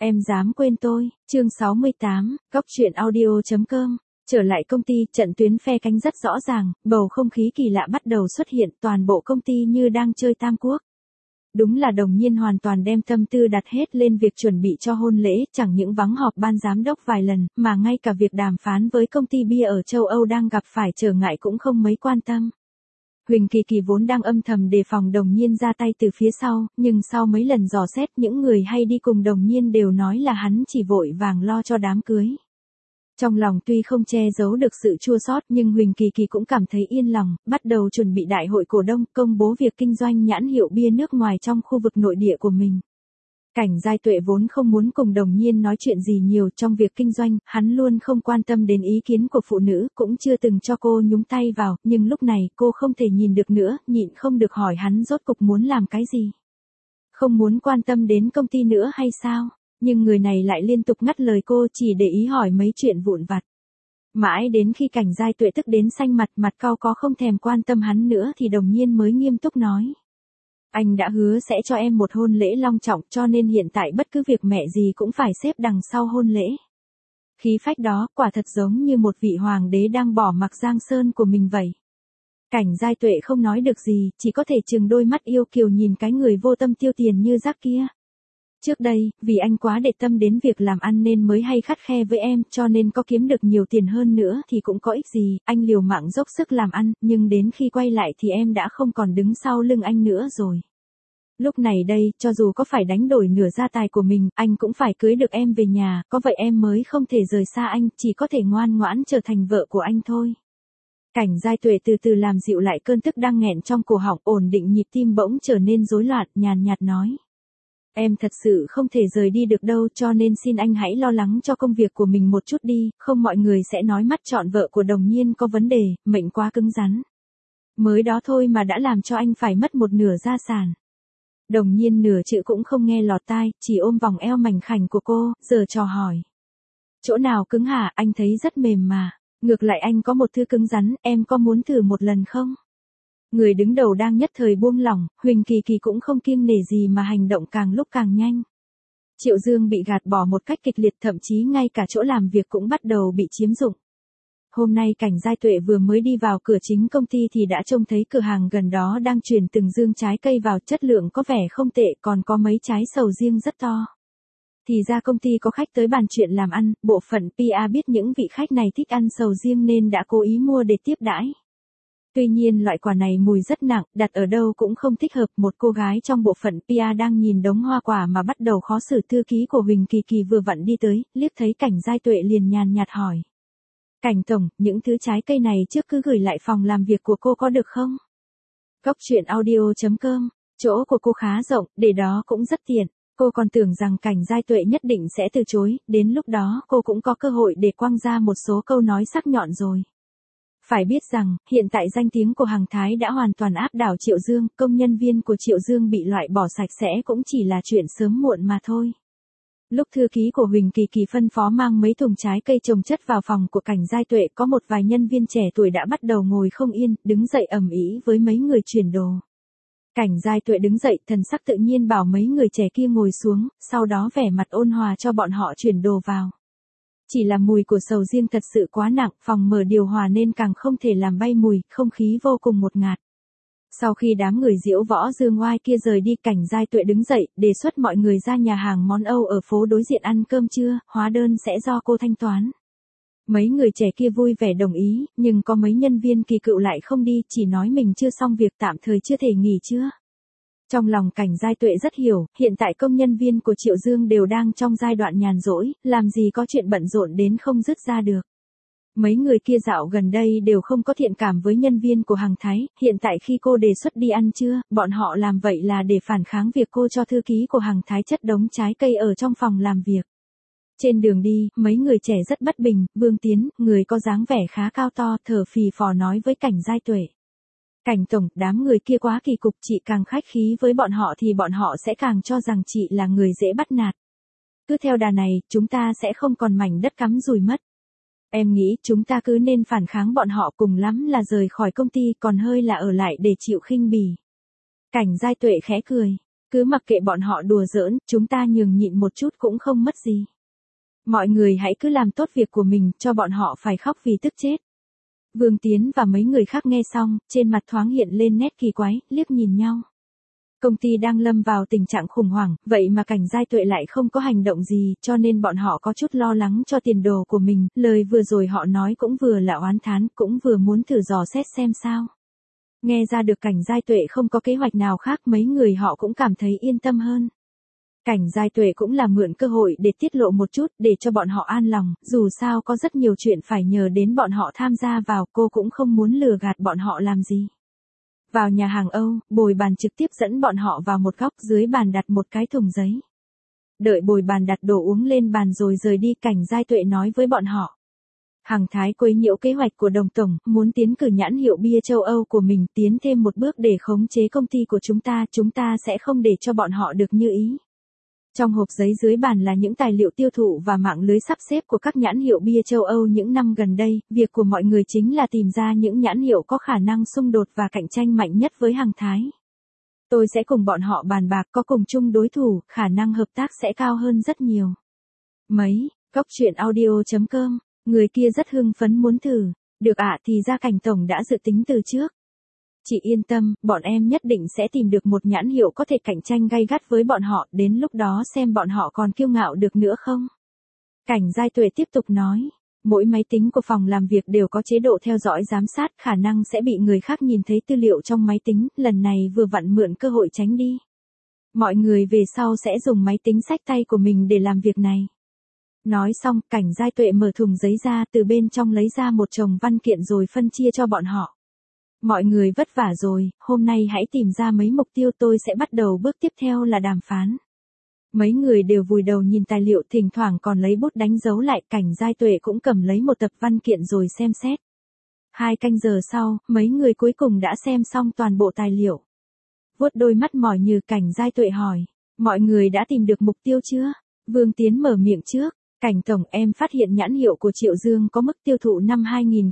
Em dám quên tôi, chương 68, góc truyện audio.com. Trở lại công ty, trận tuyến phe cánh rất rõ ràng, bầu không khí kỳ lạ bắt đầu xuất hiện, toàn bộ công ty như đang chơi tam quốc. Đúng là Đồng Nhiên hoàn toàn đem tâm tư đặt hết lên việc chuẩn bị cho hôn lễ, chẳng những vắng họp ban giám đốc vài lần, mà ngay cả việc đàm phán với công ty bia ở châu Âu đang gặp phải trở ngại cũng không mấy quan tâm. Huỳnh Kỳ Kỳ vốn đang âm thầm đề phòng Đồng Nhiên ra tay từ phía sau, nhưng sau mấy lần dò xét những người hay đi cùng Đồng Nhiên đều nói là hắn chỉ vội vàng lo cho đám cưới. Trong lòng tuy không che giấu được sự chua xót nhưng Huỳnh Kỳ Kỳ cũng cảm thấy yên lòng, bắt đầu chuẩn bị đại hội cổ đông, công bố việc kinh doanh nhãn hiệu bia nước ngoài trong khu vực nội địa của mình. Cảnh Giai Tuệ vốn không muốn cùng Đồng Nhiên nói chuyện gì nhiều trong việc kinh doanh, hắn luôn không quan tâm đến ý kiến của phụ nữ, cũng chưa từng cho cô nhúng tay vào, nhưng lúc này cô không thể nhìn được nữa, nhịn không được hỏi hắn rốt cục muốn làm cái gì. Không muốn quan tâm đến công ty nữa hay sao? Nhưng người này lại liên tục ngắt lời cô, chỉ để ý hỏi mấy chuyện vụn vặt. Mãi đến khi Cảnh Giai Tuệ tức đến xanh mặt cau có không thèm quan tâm hắn nữa thì Đồng Nhiên mới nghiêm túc nói. Anh đã hứa sẽ cho em một hôn lễ long trọng cho nên hiện tại bất cứ việc mẹ gì cũng phải xếp đằng sau hôn lễ. Khí phách đó quả thật giống như một vị hoàng đế đang bỏ mặc giang sơn của mình vậy. Cảnh Giai Tuệ không nói được gì, chỉ có thể trừng đôi mắt yêu kiều nhìn cái người vô tâm tiêu tiền như rác kia. Trước đây, vì anh quá để tâm đến việc làm ăn nên mới hay khắt khe với em, cho nên có kiếm được nhiều tiền hơn nữa thì cũng có ích gì, anh liều mạng dốc sức làm ăn, nhưng đến khi quay lại thì em đã không còn đứng sau lưng anh nữa rồi. Lúc này đây, cho dù có phải đánh đổi nửa gia tài của mình, anh cũng phải cưới được em về nhà, có vậy em mới không thể rời xa anh, chỉ có thể ngoan ngoãn trở thành vợ của anh thôi. Cảnh Giai Tuệ từ từ làm dịu lại cơn tức đang nghẹn trong cổ họng, ổn định nhịp tim bỗng trở nên rối loạn, nhàn nhạt nói. Em thật sự không thể rời đi được đâu, cho nên xin anh hãy lo lắng cho công việc của mình một chút đi, không mọi người sẽ nói mắt chọn vợ của Đồng Nhiên có vấn đề, mệnh quá cứng rắn. Mới đó thôi mà đã làm cho anh phải mất một nửa gia sản. Đồng Nhiên nửa chữ cũng không nghe lọt tai, chỉ ôm vòng eo mảnh khảnh của cô, giờ trò hỏi. Chỗ nào cứng hả, anh thấy rất mềm mà. Ngược lại anh có một thứ cứng rắn, em có muốn thử một lần không? Người đứng đầu đang nhất thời buông lỏng, Huỳnh Kỳ Kỳ cũng không kiêng nể gì mà hành động càng lúc càng nhanh. Triệu Dương bị gạt bỏ một cách kịch liệt, thậm chí ngay cả chỗ làm việc cũng bắt đầu bị chiếm dụng. Hôm nay Cảnh Giai Tuệ vừa mới đi vào cửa chính công ty thì đã trông thấy cửa hàng gần đó đang chuyển từng dương trái cây vào, chất lượng có vẻ không tệ, còn có mấy trái sầu riêng rất to. Thì ra công ty có khách tới bàn chuyện làm ăn, bộ phận PR biết những vị khách này thích ăn sầu riêng nên đã cố ý mua để tiếp đãi. Tuy nhiên loại quả này mùi rất nặng, đặt ở đâu cũng không thích hợp. Một cô gái trong bộ phận PR đang nhìn đống hoa quả mà bắt đầu khó xử. Thư ký của Huỳnh Kỳ Kỳ vừa vặn đi tới, liếc thấy Cảnh Giai Tuệ liền nhàn nhạt hỏi. Cảnh tổng, những thứ trái cây này trước cứ gửi lại phòng làm việc của cô có được không? Góc truyện audio.com, chỗ của cô khá rộng, để đó cũng rất tiện. Cô còn tưởng rằng Cảnh Giai Tuệ nhất định sẽ từ chối, đến lúc đó cô cũng có cơ hội để quăng ra một số câu nói sắc nhọn rồi. Phải biết rằng, hiện tại danh tiếng của Hằng Thái đã hoàn toàn áp đảo Triệu Dương, công nhân viên của Triệu Dương bị loại bỏ sạch sẽ cũng chỉ là chuyện sớm muộn mà thôi. Lúc thư ký của Huỳnh Kỳ Kỳ phân phó mang mấy thùng trái cây chồng chất vào phòng của Cảnh Giai Tuệ, có một vài nhân viên trẻ tuổi đã bắt đầu ngồi không yên, đứng dậy ầm ĩ với mấy người chuyển đồ. Cảnh Giai Tuệ đứng dậy, thần sắc tự nhiên bảo mấy người trẻ kia ngồi xuống, sau đó vẻ mặt ôn hòa cho bọn họ chuyển đồ vào. Chỉ là mùi của sầu riêng thật sự quá nặng, phòng mở điều hòa nên càng không thể làm bay mùi, không khí vô cùng ngột ngạt. Sau khi đám người diễu võ dương oai kia rời đi, Cảnh Giai Tuệ đứng dậy, đề xuất mọi người ra nhà hàng món Âu ở phố đối diện ăn cơm trưa, hóa đơn sẽ do cô thanh toán. Mấy người trẻ kia vui vẻ đồng ý, nhưng có mấy nhân viên kỳ cựu lại không đi, chỉ nói mình chưa xong việc, tạm thời chưa thể nghỉ trưa. Trong lòng Cảnh Giai Tuệ rất hiểu, hiện tại công nhân viên của Triệu Dương đều đang trong giai đoạn nhàn rỗi, làm gì có chuyện bận rộn đến không dứt ra được. Mấy người kia dạo gần đây đều không có thiện cảm với nhân viên của Hằng Thái, hiện tại khi cô đề xuất đi ăn trưa, bọn họ làm vậy là để phản kháng việc cô cho thư ký của Hằng Thái chất đống trái cây ở trong phòng làm việc. Trên đường đi, mấy người trẻ rất bất bình, Vương Tiến, người có dáng vẻ khá cao to, thở phì phò nói với Cảnh Giai Tuệ. Cảnh tổng, đám người kia quá kỳ cục, chị càng khách khí với bọn họ thì bọn họ sẽ càng cho rằng chị là người dễ bắt nạt. Cứ theo đà này, chúng ta sẽ không còn mảnh đất cắm rùi mất. Em nghĩ chúng ta cứ nên phản kháng bọn họ, cùng lắm là rời khỏi công ty, còn hơi là ở lại để chịu khinh bỉ. Cảnh Giai Tuệ khẽ cười. cứ mặc kệ bọn họ đùa giỡn, chúng ta nhường nhịn một chút cũng không mất gì. Mọi người hãy cứ làm tốt việc của mình, cho bọn họ phải khóc vì tức chết. Vương Tiến và mấy người khác nghe xong, trên mặt thoáng hiện lên nét kỳ quái, liếc nhìn nhau. Công ty đang lâm vào tình trạng khủng hoảng, vậy mà Cảnh Giai Tuệ lại không có hành động gì, cho nên bọn họ có chút lo lắng cho tiền đồ của mình, lời vừa rồi họ nói cũng vừa là oán thán, cũng vừa muốn thử dò xét xem sao. Nghe ra được Cảnh Giai Tuệ không có kế hoạch nào khác, mấy người họ cũng cảm thấy yên tâm hơn. Cảnh Giai Tuệ cũng là mượn cơ hội để tiết lộ một chút, để cho bọn họ an lòng, dù sao có rất nhiều chuyện phải nhờ đến bọn họ tham gia vào, cô cũng không muốn lừa gạt bọn họ làm gì. Vào nhà hàng Âu, Bồi Bàn trực tiếp dẫn bọn họ vào một góc, dưới bàn đặt một cái thùng giấy. Đợi Bồi Bàn đặt đồ uống lên bàn rồi rời đi, Cảnh Giai Tuệ nói với bọn họ. Hằng Thái quấy nhiễu kế hoạch của Đồng Tổng, muốn tiến cử nhãn hiệu bia châu Âu của mình, tiến thêm một bước để khống chế công ty của chúng ta sẽ không để cho bọn họ được như ý. Trong hộp giấy dưới bàn là những tài liệu tiêu thụ và mạng lưới sắp xếp của các nhãn hiệu bia châu Âu những năm gần đây, việc của mọi người chính là tìm ra những nhãn hiệu có khả năng xung đột và cạnh tranh mạnh nhất với Hằng Thái. Tôi sẽ cùng bọn họ bàn bạc, có cùng chung đối thủ, khả năng hợp tác sẽ cao hơn rất nhiều. Cóc truyện audio.com, người kia rất hưng phấn muốn thử, được ạ thì ra Cảnh Tổng đã dự tính từ trước. Chị yên tâm, bọn em nhất định sẽ tìm được một nhãn hiệu có thể cạnh tranh gay gắt với bọn họ, đến lúc đó xem bọn họ còn kiêu ngạo được nữa không. Cảnh Giai Tuệ tiếp tục nói, mỗi máy tính của phòng làm việc đều có chế độ theo dõi giám sát, khả năng sẽ bị người khác nhìn thấy tư liệu trong máy tính, lần này vừa vặn mượn cơ hội tránh đi. Mọi người về sau sẽ dùng máy tính xách tay của mình để làm việc này. Nói xong, Cảnh Giai Tuệ mở thùng giấy ra, từ bên trong lấy ra một chồng văn kiện rồi phân chia cho bọn họ. Mọi người vất vả rồi, hôm nay hãy tìm ra mấy mục tiêu, tôi sẽ bắt đầu bước tiếp theo là đàm phán. Mấy người đều vùi đầu nhìn tài liệu, thỉnh thoảng còn lấy bút đánh dấu lại, Cảnh Giai Tuệ cũng cầm lấy một tập văn kiện rồi xem xét. 2 canh giờ sau, mấy người cuối cùng đã xem xong toàn bộ tài liệu. Vuốt đôi mắt mỏi như, Cảnh Giai Tuệ hỏi, mọi người đã tìm được mục tiêu chưa? Vương Tiến mở miệng trước. Cảnh Tổng, em phát hiện nhãn hiệu của Triệu Dương có mức tiêu thụ năm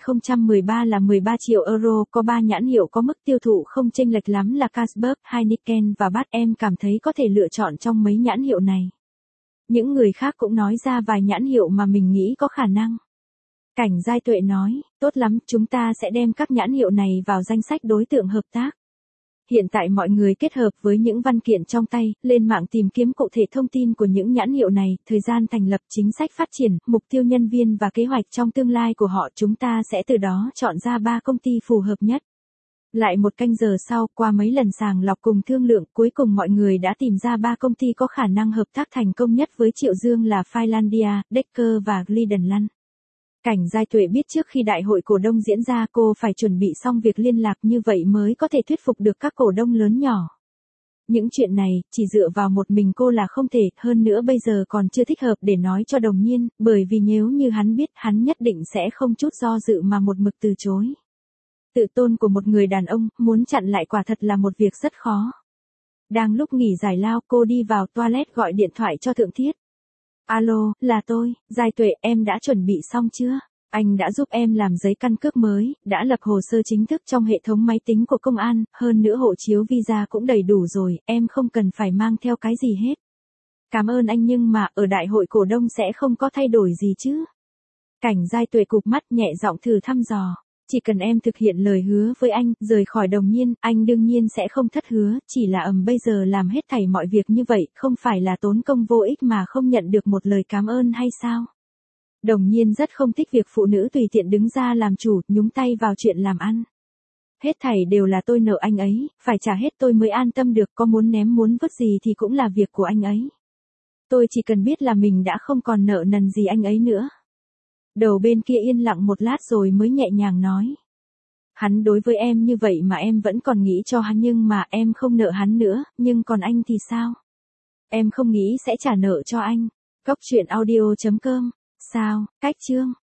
2013 là 13 triệu euro, có 3 nhãn hiệu có mức tiêu thụ không chênh lệch lắm là Carlsberg, Heineken và Bud, em cảm thấy có thể lựa chọn trong mấy nhãn hiệu này. Những người khác cũng nói ra vài nhãn hiệu mà mình nghĩ có khả năng. Cảnh Giai Tuệ nói, tốt lắm, chúng ta sẽ đem các nhãn hiệu này vào danh sách đối tượng hợp tác. Hiện tại mọi người kết hợp với những văn kiện trong tay, lên mạng tìm kiếm cụ thể thông tin của những nhãn hiệu này, thời gian thành lập, chính sách phát triển, mục tiêu nhân viên và kế hoạch trong tương lai của họ, chúng ta sẽ từ đó chọn ra 3 công ty phù hợp nhất. Lại 1 canh giờ sau, qua mấy lần sàng lọc cùng thương lượng, cuối cùng mọi người đã tìm ra 3 công ty có khả năng hợp tác thành công nhất với Triệu Dương là Finlandia, Decker và Glidenland. Cảnh Giai Tuệ biết trước khi đại hội cổ đông diễn ra cô phải chuẩn bị xong việc liên lạc, như vậy mới có thể thuyết phục được các cổ đông lớn nhỏ. Những chuyện này, chỉ dựa vào một mình cô là không thể, hơn nữa bây giờ còn chưa thích hợp để nói cho Đồng Nhiên, bởi vì nếu như hắn biết, hắn nhất định sẽ không chút do dự mà một mực từ chối. Tự tôn của một người đàn ông, muốn chặn lại quả thật là một việc rất khó. Đang lúc nghỉ giải lao, cô đi vào toilet gọi điện thoại cho Thượng Thiết. Alo, là tôi, Giai Tuệ, em đã chuẩn bị xong chưa? Anh đã giúp em làm giấy căn cước mới, đã lập hồ sơ chính thức trong hệ thống máy tính của công an, hơn nữa hộ chiếu visa cũng đầy đủ rồi, em không cần phải mang theo cái gì hết. Cảm ơn anh, nhưng mà ở đại hội cổ đông sẽ không có thay đổi gì chứ? Cảnh Giai Tuệ cụp mắt nhẹ giọng thử thăm dò. Chỉ cần em thực hiện lời hứa với anh, rời khỏi Đồng Nhiên, anh đương nhiên sẽ không thất hứa, chỉ là bây giờ làm hết thảy mọi việc như vậy, không phải là tốn công vô ích mà không nhận được một lời cảm ơn hay sao? Đồng Nhiên rất không thích việc phụ nữ tùy tiện đứng ra làm chủ, nhúng tay vào chuyện làm ăn. Hết thảy đều là tôi nợ anh ấy, phải trả hết tôi mới an tâm được, có muốn ném muốn vứt gì thì cũng là việc của anh ấy. Tôi chỉ cần biết là mình đã không còn nợ nần gì anh ấy nữa. Đầu bên kia yên lặng một lát rồi mới nhẹ nhàng nói. Hắn đối với em như vậy mà em vẫn còn nghĩ cho hắn, nhưng mà em không nợ hắn nữa, nhưng còn anh thì sao? Em không nghĩ sẽ trả nợ cho anh. Cóc truyện audio.com. Sao, cách chương.